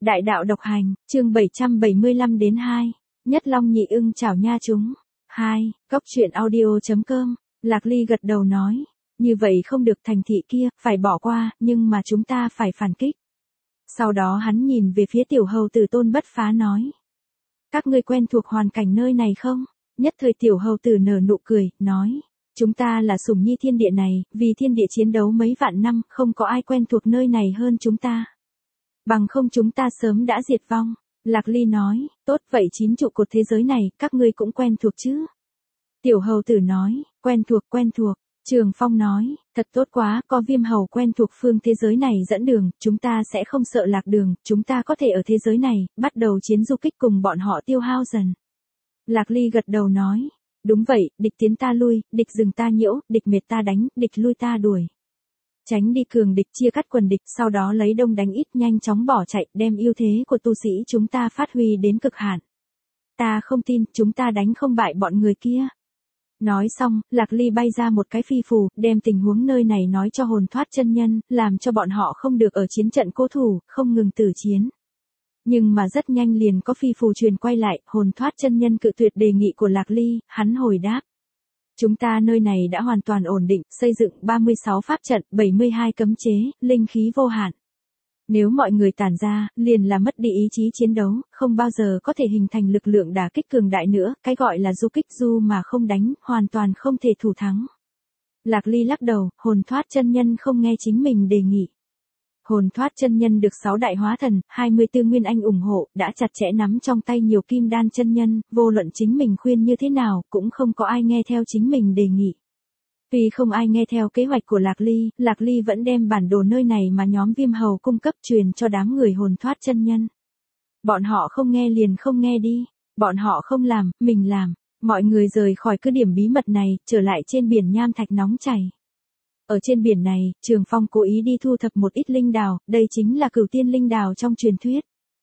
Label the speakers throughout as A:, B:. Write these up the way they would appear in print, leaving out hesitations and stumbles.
A: Đại đạo độc hành, chương 775 đến 2. Nhất Long Nhị Ưng chào nha chúng. 2. Cốc truyện audio.com. Lạc Ly gật đầu nói. Như vậy không được, thành thị kia, phải bỏ qua, nhưng mà chúng ta phải phản kích. Sau đó hắn nhìn về phía tiểu hầu tử Tôn Bất Phá nói. Các ngươi quen thuộc hoàn cảnh nơi này không? Nhất thời tiểu hầu tử nở nụ cười, nói. Chúng ta là sủng nhi thiên địa này, vì thiên địa chiến đấu mấy vạn năm, không có ai quen thuộc nơi này hơn chúng ta. Bằng không chúng ta sớm đã diệt vong. Lạc Ly nói, tốt vậy 9 trụ cột thế giới này, các ngươi cũng quen thuộc chứ? Tiểu hầu tử nói, quen thuộc. Trường Phong nói, thật tốt quá, có Viêm hầu quen thuộc phương thế giới này dẫn đường, chúng ta sẽ không sợ lạc đường, chúng ta có thể ở thế giới này, bắt đầu chiến du kích cùng bọn họ tiêu hao dần. Lạc Ly gật đầu nói, đúng vậy, địch tiến ta lui, địch dừng ta nhiễu, địch mệt ta đánh, địch lui ta đuổi. Tránh đi cường địch, chia cắt quần địch, sau đó lấy đông đánh ít, nhanh chóng bỏ chạy, đem ưu thế của tu sĩ chúng ta phát huy đến cực hạn. Ta không tin, chúng ta đánh không bại bọn người kia. Nói xong, Lạc Ly bay ra một cái phi phù, đem tình huống nơi này nói cho Hồn Thoát chân nhân, làm cho bọn họ không được ở chiến trận cố thủ, không ngừng tử chiến. Nhưng mà rất nhanh liền có phi phù truyền quay lại, Hồn Thoát chân nhân cự tuyệt đề nghị của Lạc Ly, hắn hồi đáp. Chúng ta nơi này đã hoàn toàn ổn định, xây dựng 36 pháp trận, 72 cấm chế, linh khí vô hạn. Nếu mọi người tản ra, liền là mất đi ý chí chiến đấu, không bao giờ có thể hình thành lực lượng đả kích cường đại nữa, cái gọi là du kích du mà không đánh, hoàn toàn không thể thủ thắng. Lạc Ly lắc đầu, Hồn Thoát chân nhân không nghe chính mình đề nghị. Hồn Thoát chân nhân được 6 đại hóa thần, 24 nguyên anh ủng hộ, đã chặt chẽ nắm trong tay nhiều kim đan chân nhân, vô luận chính mình khuyên như thế nào, cũng không có ai nghe theo chính mình đề nghị. Vì không ai nghe theo kế hoạch của Lạc Ly vẫn đem bản đồ nơi này mà nhóm Viêm hầu cung cấp truyền cho đám người Hồn Thoát chân nhân. Bọn họ không nghe liền không nghe đi, bọn họ không làm, mình làm. Mọi người rời khỏi cứ điểm bí mật này, trở lại trên biển nham thạch nóng chảy. Ở trên biển này, Trường Phong cố ý đi thu thập một ít linh đào, đây chính là cửu tiên linh đào trong truyền thuyết.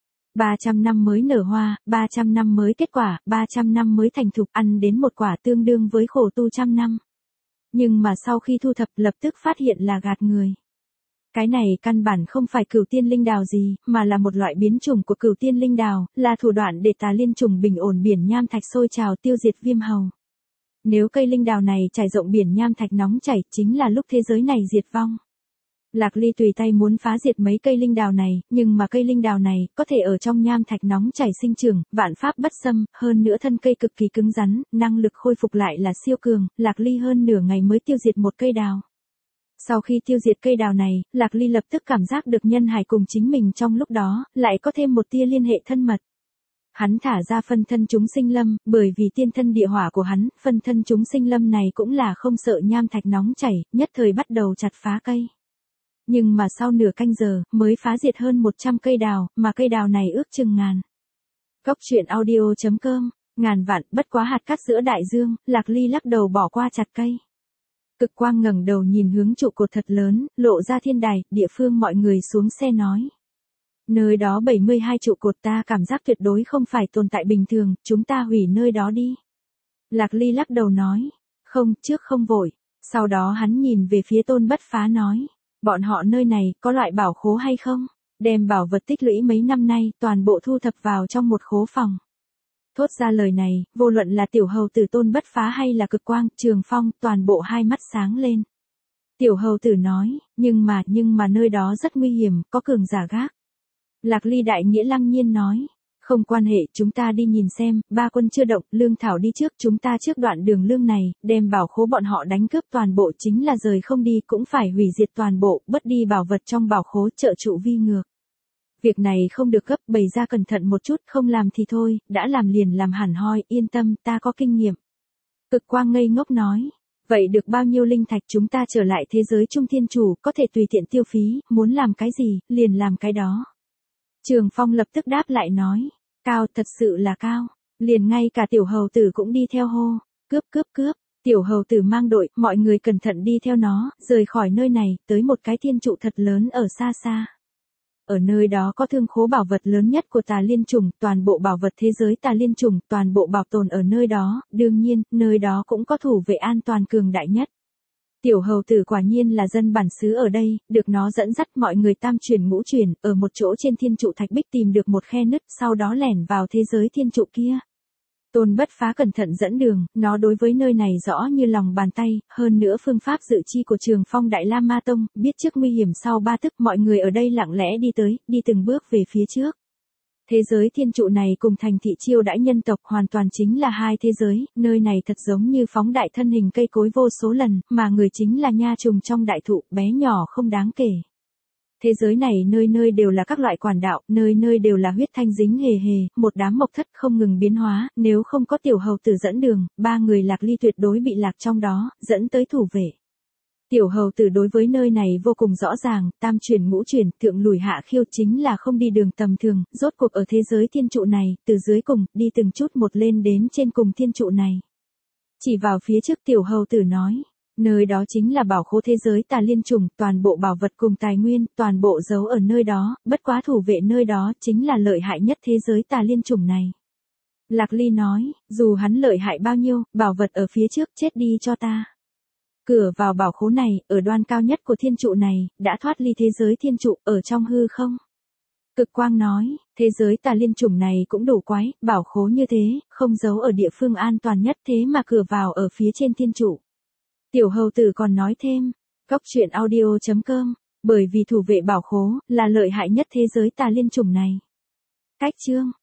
A: 300 năm mới nở hoa, 300 năm mới kết quả, 300 năm mới thành thục, ăn đến một quả tương đương với khổ tu trăm năm. Nhưng mà sau khi thu thập lập tức phát hiện là gạt người. Cái này căn bản không phải cửu tiên linh đào gì, mà là một loại biến chủng của cửu tiên linh đào, là thủ đoạn để Tà Liên trùng bình ổn biển nham thạch sôi trào tiêu diệt Viêm hầu. Nếu cây linh đào này trải rộng biển nham thạch nóng chảy, chính là lúc thế giới này diệt vong. Lạc Ly tùy tay muốn phá diệt mấy cây linh đào này, nhưng mà cây linh đào này có thể ở trong nham thạch nóng chảy sinh trưởng, vạn pháp bất xâm, hơn nữa thân cây cực kỳ cứng rắn, năng lực khôi phục lại là siêu cường, Lạc Ly hơn nửa ngày mới tiêu diệt một cây đào. Sau khi tiêu diệt cây đào này, Lạc Ly lập tức cảm giác được nhân hải cùng chính mình trong lúc đó, lại có thêm một tia liên hệ thân mật. Hắn thả ra phân thân chúng sinh lâm, bởi vì tiên thân địa hỏa của hắn, phân thân chúng sinh lâm này cũng là không sợ nham thạch nóng chảy, nhất thời bắt đầu chặt phá cây. Nhưng mà sau nửa canh giờ, mới phá diệt hơn 100 cây đào, mà cây đào này ước chừng ngàn. Cốc truyện audio.com, ngàn vạn, bất quá hạt cát giữa đại dương, Lạc Ly lắc đầu bỏ qua chặt cây. Cực Quang ngẩng đầu nhìn hướng trụ cột thật lớn, lộ ra thiên đài, địa phương mọi người xuống xe nói. Nơi đó 72 trụ cột, ta cảm giác tuyệt đối không phải tồn tại bình thường, chúng ta hủy nơi đó đi. Lạc Ly lắc đầu nói, không, trước không vội. Sau đó hắn nhìn về phía Tôn Bất Phá nói, bọn họ nơi này có loại bảo khố hay không? Đem bảo vật tích lũy mấy năm nay, toàn bộ thu thập vào trong một khố phòng. Thốt ra lời này, vô luận là tiểu hầu tử Tôn Bất Phá hay là Cực Quang, Trường Phong, toàn bộ hai mắt sáng lên. Tiểu hầu tử nói, nhưng mà nơi đó rất nguy hiểm, có cường giả gác. Lạc Ly đại nghĩa lăng nhiên nói, không quan hệ, chúng ta đi nhìn xem, ba quân chưa động, lương thảo đi trước, chúng ta trước đoạn đường lương này, đem bảo khố bọn họ đánh cướp toàn bộ, chính là rời không đi cũng phải hủy diệt toàn bộ, bất đi bảo vật trong bảo khố, trợ trụ vi ngược. Việc này không được gấp, bày ra cẩn thận một chút, không làm thì thôi, đã làm liền làm hẳn hoi, yên tâm, ta có kinh nghiệm. Cực Quang ngây ngốc nói, vậy được bao nhiêu linh thạch, chúng ta trở lại thế giới Trung Thiên Chủ, có thể tùy tiện tiêu phí, muốn làm cái gì, liền làm cái đó. Trường Phong lập tức đáp lại nói, cao, thật sự là cao, liền ngay cả tiểu hầu tử cũng đi theo hô, cướp, tiểu hầu tử mang đội, mọi người cẩn thận đi theo nó, rời khỏi nơi này, tới một cái thiên trụ thật lớn ở xa xa. Ở nơi đó có thương khố bảo vật lớn nhất của Tà Liên trùng, toàn bộ bảo vật thế giới Tà Liên trùng, toàn bộ bảo tồn ở nơi đó, đương nhiên, nơi đó cũng có thủ vệ an toàn cường đại nhất. Tiểu hầu tử quả nhiên là dân bản xứ ở đây, được nó dẫn dắt mọi người tam chuyển ngũ chuyển, ở một chỗ trên thiên trụ thạch bích tìm được một khe nứt, sau đó lẻn vào thế giới thiên trụ kia. Tôn Bất Phá cẩn thận dẫn đường, nó đối với nơi này rõ như lòng bàn tay, hơn nữa phương pháp dự chi của Trường Phong Đại La Ma Tông, biết trước nguy hiểm sau ba thức, mọi người ở đây lặng lẽ đi tới, đi từng bước về phía trước. Thế giới thiên trụ này cùng thành thị chiêu đãi nhân tộc hoàn toàn chính là hai thế giới, nơi này thật giống như phóng đại thân hình cây cối vô số lần, mà người chính là nha trùng trong đại thụ, bé nhỏ không đáng kể. Thế giới này nơi nơi đều là các loại quản đạo, nơi nơi đều là huyết thanh dính hề hề, một đám mộc thất không ngừng biến hóa, nếu không có tiểu hầu tử dẫn đường, ba người Lạc Ly tuyệt đối bị lạc trong đó, dẫn tới thủ vệ. Tiểu hầu tử đối với nơi này vô cùng rõ ràng, tam chuyển ngũ chuyển, thượng lùi hạ khiêu chính là không đi đường tầm thường, rốt cuộc ở thế giới thiên trụ này, từ dưới cùng, đi từng chút một lên đến trên cùng thiên trụ này. Chỉ vào phía trước tiểu hầu tử nói, nơi đó chính là bảo khố thế giới tà liên trùng, toàn bộ bảo vật cùng tài nguyên, toàn bộ giấu ở nơi đó, bất quá thủ vệ nơi đó chính là lợi hại nhất thế giới tà liên trùng này. Lạc Ly nói, dù hắn lợi hại bao nhiêu, bảo vật ở phía trước chết đi cho ta. Cửa vào bảo khố này, ở đoan cao nhất của thiên trụ này, đã thoát ly thế giới thiên trụ, ở trong hư không. Cực Quang nói, thế giới tà liên trùng này cũng đủ quái, bảo khố như thế, không giấu ở địa phương an toàn nhất thế mà cửa vào ở phía trên thiên trụ. Tiểu hầu tử còn nói thêm, Cóc Truyện Audio.com, bởi vì thủ vệ bảo khố, là lợi hại nhất thế giới tà liên trùng này. Cách chương.